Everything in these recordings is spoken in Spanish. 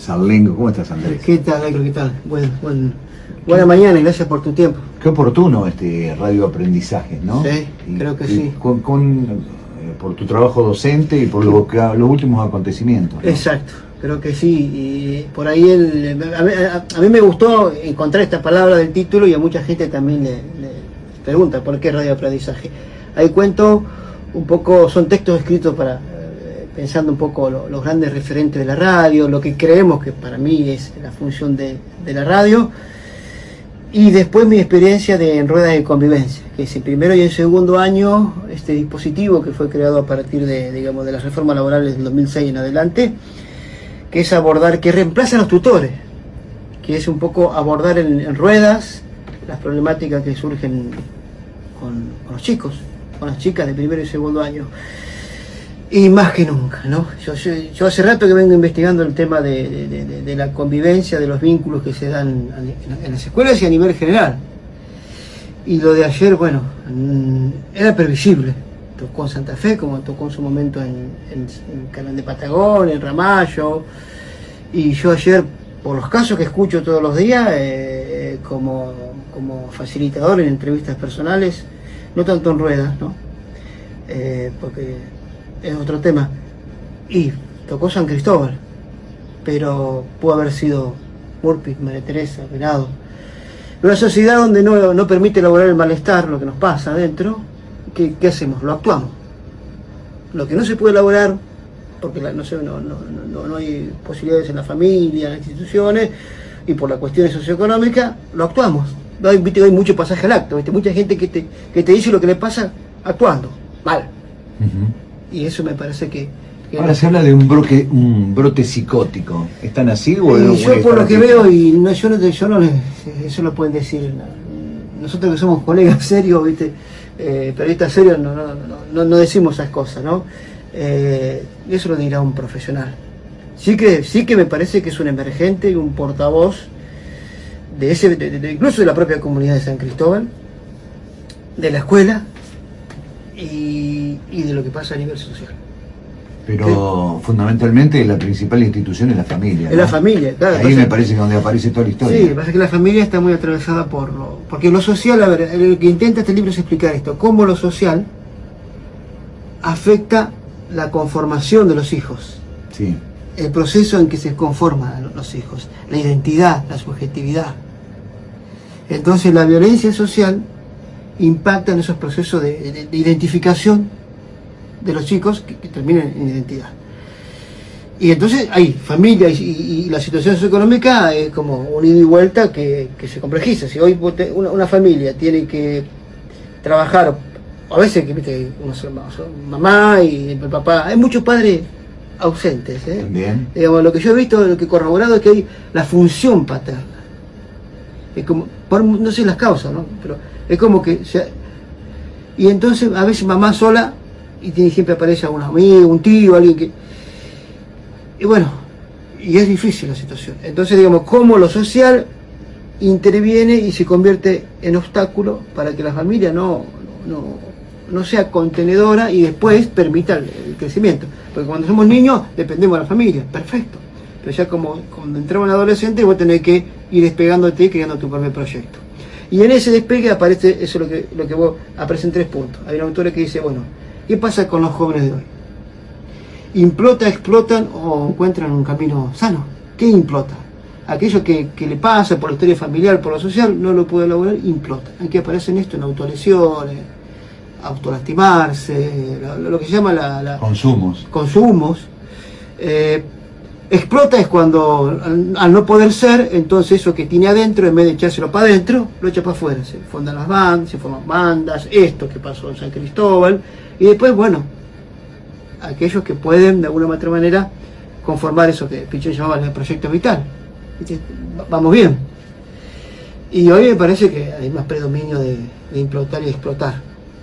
Sarlengo. ¿Cómo estás, Andrés? ¿Qué tal, Alejandro? ¿Qué tal? Buena mañana y gracias por tu tiempo. Qué oportuno este radio aprendizaje, ¿no? Sí, creo que sí. Por tu trabajo docente y por los últimos acontecimientos, ¿no? Exacto, creo que sí. Y por ahí a mí me gustó encontrar esta palabra del título y a mucha gente también le pregunta por qué radio aprendizaje. Ahí cuento un poco, son textos escritos para pensando un poco los grandes referentes de la radio, lo que creemos que para mí es la función de la radio, y después mi experiencia en ruedas de convivencia, que es en primero y en segundo año este dispositivo que fue creado a partir de las reformas laborales del 2006 en adelante, que es abordar, que reemplaza a los tutores, que es un poco abordar en ruedas las problemáticas que surgen con los chicos, con las chicas de primero y segundo año. Y más que nunca, ¿no? Yo hace rato que vengo investigando el tema de la convivencia, de los vínculos que se dan en las escuelas y a nivel general. Y lo de ayer, bueno, era previsible. Tocó en Santa Fe, como tocó en su momento en Canal de Patagón, en Ramallo. Y yo ayer, por los casos que escucho todos los días, como facilitador en entrevistas personales, no tanto en ruedas, ¿no? Porque es otro tema, y tocó San Cristóbal, pero pudo haber sido Murphy, María Teresa, Venado. Una sociedad donde no permite elaborar el malestar, lo que nos pasa adentro, ¿qué hacemos? Lo actuamos. Lo que no se puede elaborar, porque no hay posibilidades en la familia, en las instituciones, y por las cuestiones socioeconómicas, lo actuamos. Hay mucho pasaje al acto, ¿viste? Mucha gente que te dice lo que le pasa actuando, mal. Y eso me parece que ahora se habla de un brote psicótico. ¿Están así o yo por lo que veo, y eso lo pueden decir nosotros que somos colegas serios, ¿viste? Periodistas serios, no decimos esas cosas, ¿no? Eso lo dirá un profesional. Sí que me parece que es un emergente y un portavoz incluso de la propia comunidad de San Cristóbal, de la escuela y de lo que pasa a nivel social. Pero fundamentalmente la principal institución es la familia, ¿no? Es la familia, claro. Ahí me parece que donde aparece toda la historia. Sí, pasa que la familia está muy atravesada porque lo social, a ver, lo que intenta este libro es explicar esto, cómo lo social afecta la conformación de los hijos. Sí. El proceso en que se conforman los hijos, la identidad, la subjetividad. Entonces la violencia social impacta en esos procesos de identificación de los chicos que terminan en identidad. Y entonces hay familia y la situación socioeconómica es como un ida y vuelta que se complejiza. Si hoy una familia tiene que trabajar, a veces ¿viste? Mamá y el papá, hay muchos padres ausentes. También. Digamos, lo que yo he visto, lo que he corroborado es que hay la función paterna. Es como, no sé las causas, ¿no? Pero es como que y entonces a veces mamá sola y siempre aparece un amigo, un tío, alguien que... Y bueno, y es difícil la situación. Entonces, digamos, cómo lo social interviene y se convierte en obstáculo para que la familia no sea contenedora y después permita el crecimiento. Porque cuando somos niños dependemos de la familia, perfecto. Pero ya cuando entramos en adolescente vos tenés que ir despegándote y creando tu propio proyecto. Y en ese despegue aparece, eso es lo que vos aparecen 3 puntos. Hay un autor que dice, bueno, ¿qué pasa con los jóvenes de hoy? ¿Implota, explotan o encuentran un camino sano? ¿Qué implota? Aquello que le pasa por la historia familiar, por lo social, no lo puede elaborar, implota. Aquí aparecen esto en autolesiones, autolastimarse, lo que se llama consumos. Explota es cuando, al no poder ser, entonces eso que tiene adentro, en vez de echárselo para adentro, lo echa para afuera. Se forman bandas, esto que pasó en San Cristóbal, y después, bueno, aquellos que pueden, de alguna u otra manera, conformar eso que Pichón llamaba el proyecto vital. Vamos bien. Y hoy me parece que hay más predominio de implotar y explotar.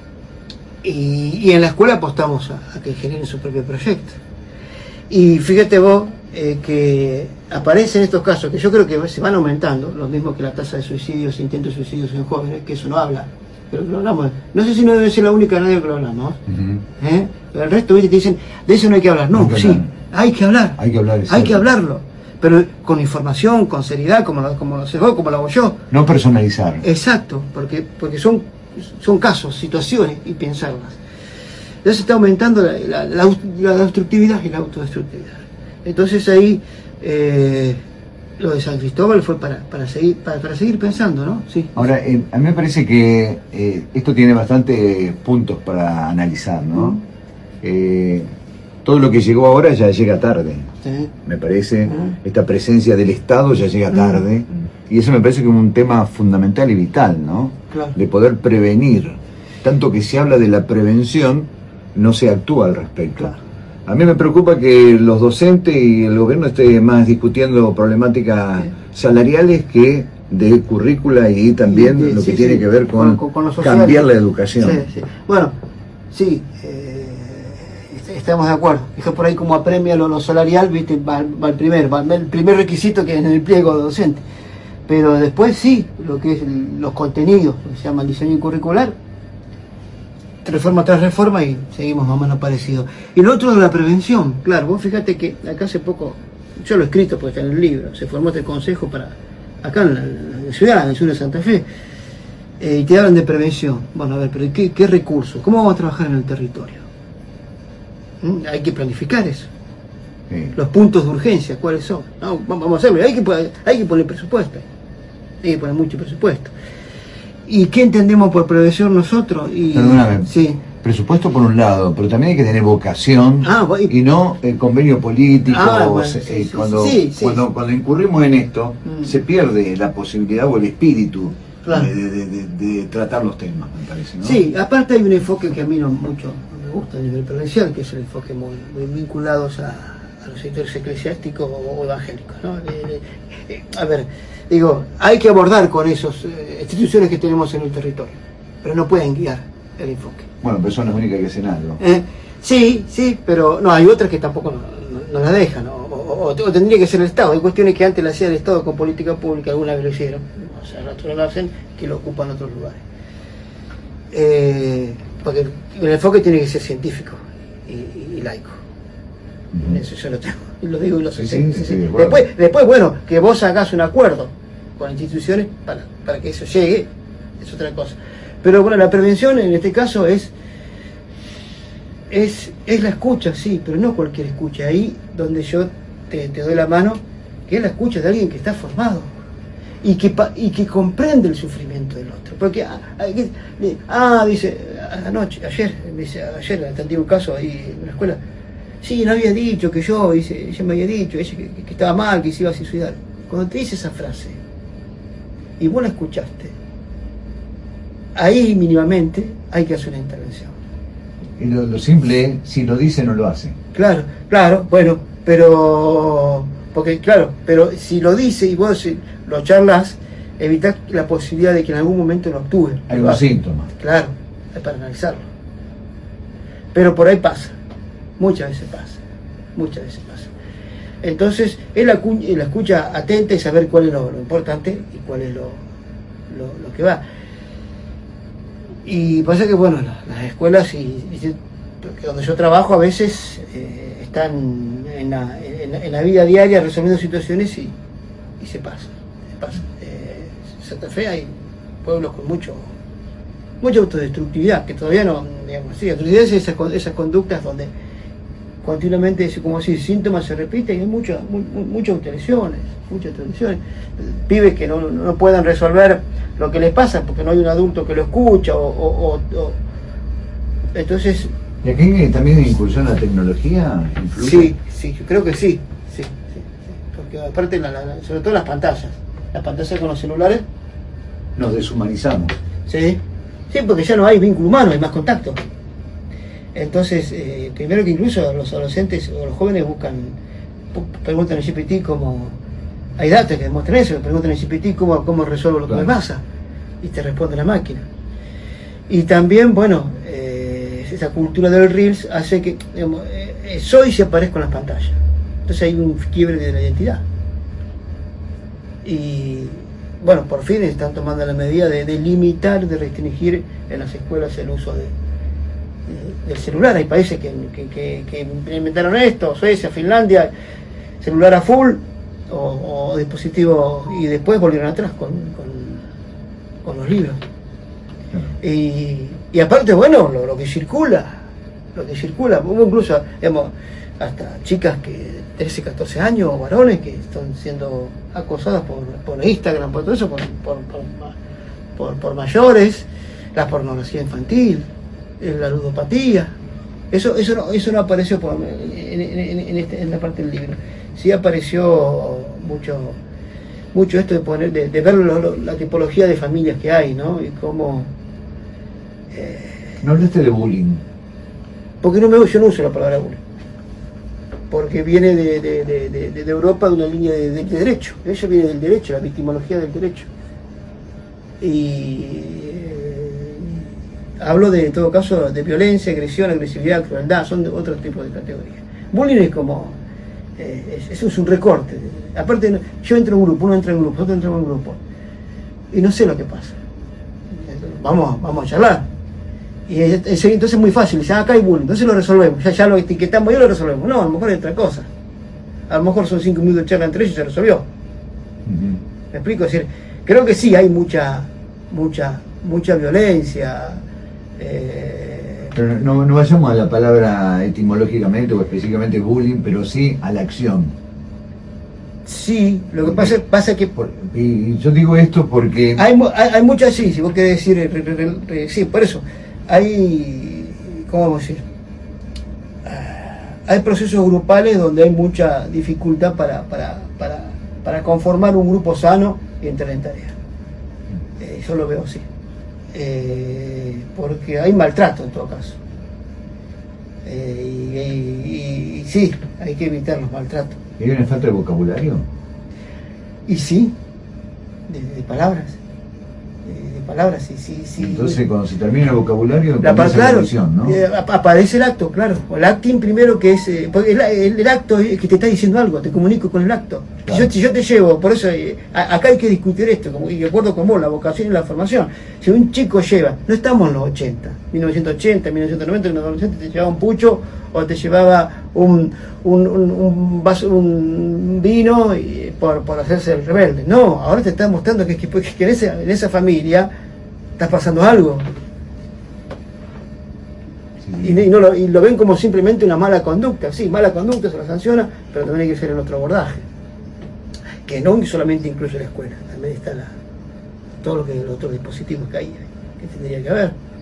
Y en la escuela apostamos a que generen su propio proyecto. Y fíjate vos que aparecen estos casos, que yo creo que se van aumentando, los mismos que la tasa de suicidios, intentos de suicidios en jóvenes, que eso no habla, pero que lo hablamos. No sé si no debe ser la única radio que lo hablamos. Pero el resto, ¿viste? Te dicen, de eso no hay que hablar. No, sí, hay que hablar. Hay que hablarlo. pero con información, con seriedad, como lo haces vos, como lo hago yo. No personalizar. Exacto, porque son casos, situaciones, y pensarlas. Entonces está aumentando la destructividad y la autodestructividad. Entonces ahí lo de San Cristóbal fue para seguir pensando, ¿no? Sí. Ahora, a mí me parece que esto tiene bastantes puntos para analizar, ¿no? Todo lo que llegó ahora ya llega tarde, sí. Me parece. Esta presencia del Estado ya llega tarde. Y eso me parece que es un tema fundamental y vital, ¿no? Claro. De poder prevenir. Tanto que se habla de la prevención, no se actúa al respecto. Claro. A mí me preocupa que los docentes y el gobierno estén más discutiendo problemáticas salariales que de currícula y también lo que tiene que ver con cambiar la educación. Sí. Bueno, sí, estamos de acuerdo. Esto por ahí como apremia lo salarial, ¿viste? Va el primer requisito que es en el pliego docente. Pero después sí, lo que es los contenidos, que se llama el diseño curricular, reforma tras reforma y seguimos más o menos parecido. Y lo otro de la prevención, claro, vos fíjate que acá hace poco, yo lo he escrito porque está en el libro, se formó este consejo acá en la ciudad, en el sur de Santa Fe, y te hablan de prevención. Bueno, a ver, pero ¿qué recursos? ¿Cómo vamos a trabajar en el territorio? Hay que planificar eso. Sí. Los puntos de urgencia, ¿cuáles son? No, vamos a hacerlo, hay que poner presupuesto, hay que poner mucho presupuesto. ¿Y qué entendemos por prevención nosotros? Perdóname, sí. Presupuesto por un lado, pero también hay que tener vocación y no convenio político. Cuando incurrimos en esto, se pierde la posibilidad o el espíritu, claro, de tratar los temas, me parece, ¿no? Sí, aparte hay un enfoque que a mí mucho me gusta a nivel prevención, que es el enfoque muy vinculados a los sectores eclesiásticos o evangélicos, ¿no? A ver, digo, hay que abordar con esas instituciones que tenemos en el territorio, pero no pueden guiar el enfoque. Bueno, pero son las únicas que hacen algo. Sí, pero no, hay otras que tampoco no la dejan, o tendría que ser el Estado. Hay cuestiones que antes la hacía el Estado con política pública, alguna vez lo hicieron, o sea, otros no lo hacen, que lo ocupan otros lugares. Porque el enfoque tiene que ser científico y laico. Eso yo lo tengo, y lo digo y lo sé. Sí. Después, bueno, que vos hagas un acuerdo con instituciones para que eso llegue, es otra cosa. Pero bueno, la prevención en este caso es la escucha, sí, pero no cualquier escucha. Ahí donde yo te doy la mano, que es la escucha de alguien que está formado y que comprende el sufrimiento del otro. Porque, dice, ayer atendí un caso ahí en la escuela. Sí, no había dicho que ella me había dicho que estaba mal, que se iba a suicidar. Cuando te dice esa frase y vos la escuchaste, ahí mínimamente hay que hacer una intervención. Y lo simple es, si lo dice, no lo hace. Claro, bueno, pero si lo dice y vos lo charlas, evitás la posibilidad de que en algún momento lo actúe. Hay un síntoma. Claro, es para analizarlo. Pero por ahí pasa. Muchas veces pasa. Entonces, es la escucha atenta y saber cuál es lo importante y cuál es lo que va. Y pasa que, bueno, las escuelas donde yo trabajo a veces están en la vida diaria resolviendo situaciones y se pasa. En Santa Fe hay pueblos con mucha autodestructividad, que todavía no, digamos así, autodestructividad es esas conductas donde continuamente, como si síntomas se repiten y hay muchas autolesiones, pibes que no puedan resolver lo que les pasa porque no hay un adulto que lo escucha entonces. ¿Y aquí también incursión la tecnología influye? Sí, yo creo que sí, porque aparte sobre todo las pantallas con los celulares nos deshumanizamos. Sí, porque ya no hay vínculo humano, hay más contacto. Entonces, primero que incluso los adolescentes o los jóvenes preguntan en GPT cómo, hay datos que demuestran eso, preguntan en GPT cómo resuelvo lo que me pasa, y te responde la máquina. Y también, bueno, esa cultura del Reels hace que, digamos, soy se aparezco en las pantallas. Entonces hay un quiebre de la identidad. Y, bueno, por fin están tomando la medida de limitar, de restringir en las escuelas el uso del celular. Hay países que implementaron esto, Suecia, Finlandia, celular a full, o dispositivos, y después volvieron atrás con los libros. Y aparte, bueno, lo que circula, hubo incluso, digamos, hasta chicas que 13, 14 años, o varones que están siendo acosadas por Instagram, por todo eso, por mayores, la pornografía infantil, la ludopatía. Eso no apareció en la parte del libro. Sí apareció mucho esto de ver la tipología de familias que hay, ¿no? Y cómo... No hablaste de bullying. Porque yo no uso la palabra bullying. Porque viene de Europa, de una línea de derecho. Ella viene del derecho, la victimología del derecho. Y hablo en todo caso, de violencia, agresión, agresividad, crueldad, son de otro tipo de categorías. Bullying es como, eso es un recorte. Aparte, yo entro en un grupo, uno entra en un grupo, otro entra en un grupo, y no sé lo que pasa. Vamos a charlar. Y entonces es muy fácil, ya acá hay bullying, entonces lo resolvemos, ya lo etiquetamos y lo resolvemos. No, a lo mejor hay otra cosa. A lo mejor son 5 minutos de charla entre ellos y se resolvió. ¿Me explico? Es decir, creo que sí hay mucha violencia. Pero no vayamos a la palabra etimológicamente o específicamente bullying, pero sí a la acción. Sí, lo que pasa que... Y yo digo esto porque... Hay muchas, sí, si vos querés decir... sí, por eso. ¿Cómo vamos a decir? Hay procesos grupales donde hay mucha dificultad para conformar un grupo sano y entrar en tarea. Yo lo veo así. Porque hay maltrato en todo caso. Y sí, hay que evitar los maltratos. ¿Hay una falta de vocabulario? Y sí, de palabras. Palabras, sí. Entonces, cuando se termina el vocabulario, claro, la acción, ¿no? Aparece el acto, claro. O el acting primero, que es... porque el acto es que te está diciendo algo, te comunico con el acto. Claro. Si yo te llevo, por eso acá hay que discutir esto, y de acuerdo con vos, la vocación y la formación. Si un chico lleva, no estamos en los 80, 1980, 1990, en los 90 te llevaba un pucho o te llevaba un vino por hacerse el rebelde. No, ahora te está mostrando que en esa familia está pasando algo. Sí. Y lo ven como simplemente una mala conducta. Sí, mala conducta, se la sanciona, pero también hay que hacer el otro abordaje. Que no solamente incluye la escuela, también está todos los otros dispositivos que hay, que tendría que haber.